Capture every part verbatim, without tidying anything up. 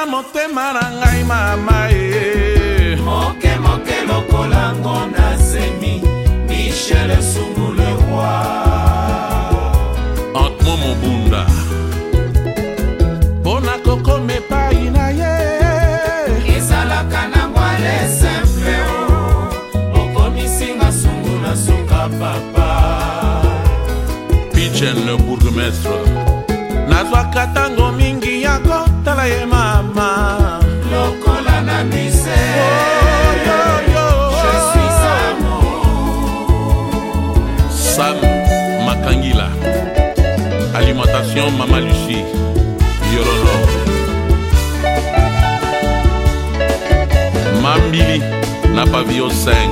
na motema na ngai mama e moke moke lokolango na semi Michel Sungu le roi Antmo Mobunda Pona koko me pa ina ye Ezalaka na mwale simple o Okomisinga Sungu na suka papa Pichen le bourgmestre Nazwaka tango mingi yako tala ye mama Lokola na mise oh, yo, yo. Je suis amour Sam Makangila Alimentation Mama Lucie Yorolo Mambili na pavillon cinq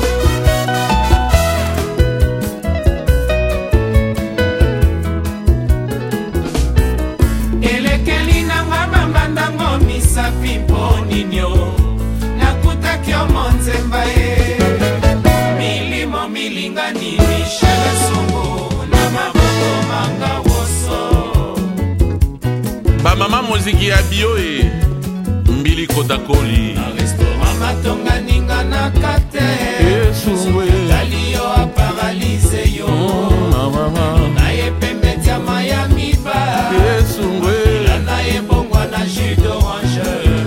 Piponino nakutaki omonzemba e milimo milingani Michel Sungu na maboko manga woso bamama moziki ya bio e mbili kotakoli na restaurant matonganinga na kate Sungu tali yo a paralise yo na ye pembe tia Miami ba Sungu na ye bongwa na jus d'orange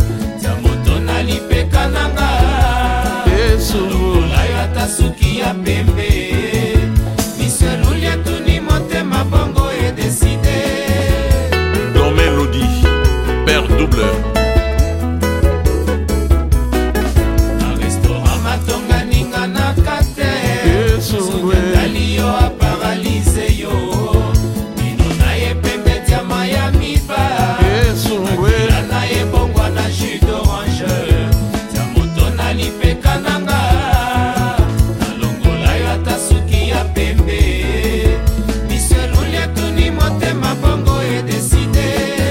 Pekananga Sungu layo atasuki ya pembe miseluli etu ni motema bongo e décidé Don Mélodie Père double na restaurant matonganinga na kate tali yo a paralise yo bino na ye pembe tia Miami ba na ye bongwa na jus d'orange Pekananga nalongola yo atasuki ya pembe miseluli etu ni motema bongo e décidé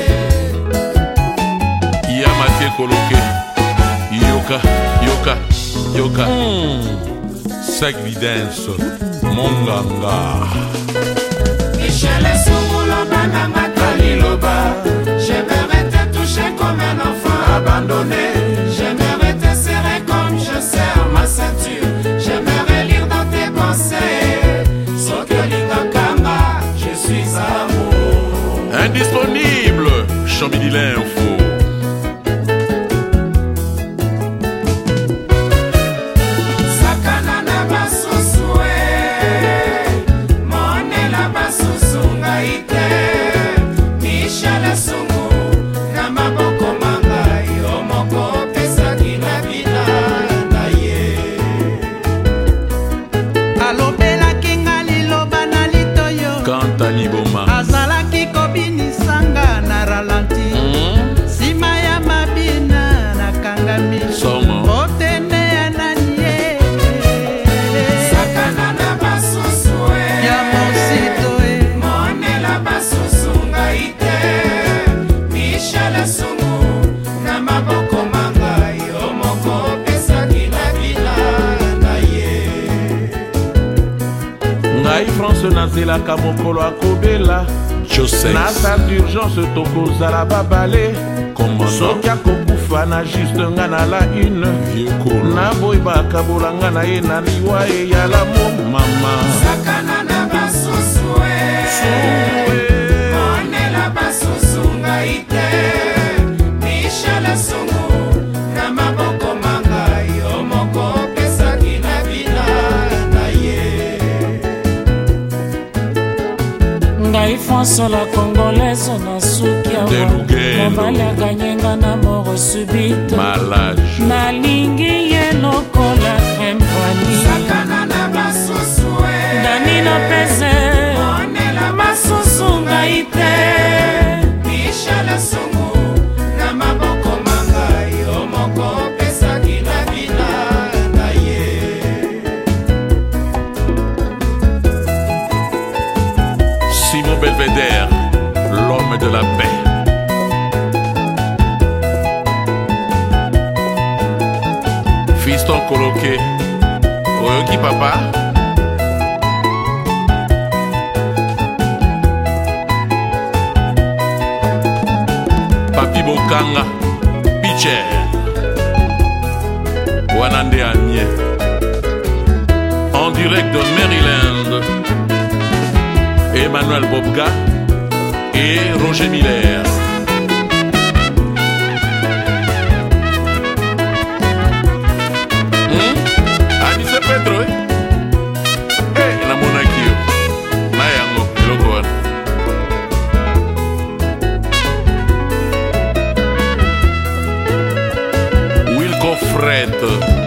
ya Mathieu Koloke yoka yoka yoka Sac Vidence Monganga Michel Sungu loba nanga taliloba j'aimerais te toucher comme un enfant abandonné j'aimerais te serrer comme je serre ma ceinture j'aimerais lire dans tes pensées Sokelinga Kanga je suis amour indisponible Chambili l'info Sakana na basusu e monela basusu ngai te Michel Sungu na maboko manga yo moko pesaki na bina na ye alobelaki nga liloba na litoyo Kanta Liboma azalaki kobinisanga na ralanti nsima ya mabina nakangami otene ya nani ye Sakana na basusu e ya mosito e monela basusu ngai te Michel Sungu na maboko manga yo moko pesaki na bina na ye ngai France nazelaka mokolo akobela naza d'urgence tokozala babale soki akokufa na juste nga na la une naboyebaka bolanga na ye na liwa eyala mo mama Sakana na basusu e monela basusu ngai te Michel Sungu na maboko manga yo moko pesaki na bina na ye ngai France la congolaise na suki awa mobali aganyenga na moro subite nalingi ye lokola empani Sakana na basusu e dani na pese monela masusu ngai te Michel Sungu na maboko manga yo moko pesaki na bina na ye Simon Belvedere l'homme de la paix Fiston Koloke oyoki papa Papi Bokanga Pitcher Wanande Amien en direct de Maryland, Emmanuel Bobga et Roger Miller. hmm? Anise Pedro eh? Eh, na monakio na yango eloko wana Wilco Fred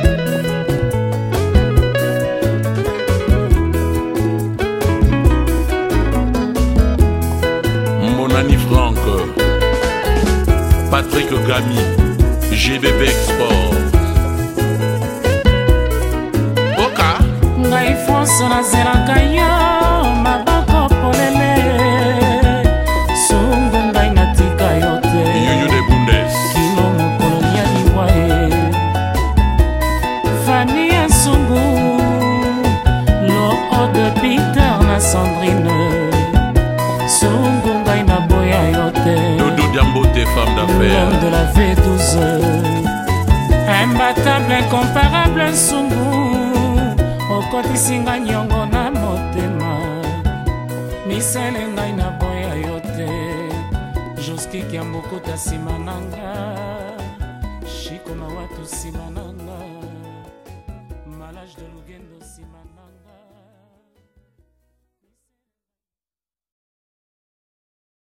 Monani Franck Patrick Gami G B B Export Oka ngai fonso nazelaka yo maboko polele sungu ngai natika yo te Yuyu de Bundes kilo mokolo ya liwa e Fanny ya sungu lo ode Peter na Sandrine sungu ngai naboya yo te Dodo Diambote femme d'affaires l'homme de la V douze imbattable incomparable sungu okotisinga nyongo na motema misele ngai na boya yo te joski kiambokuta nsima nanga shiko na watu nsima nanga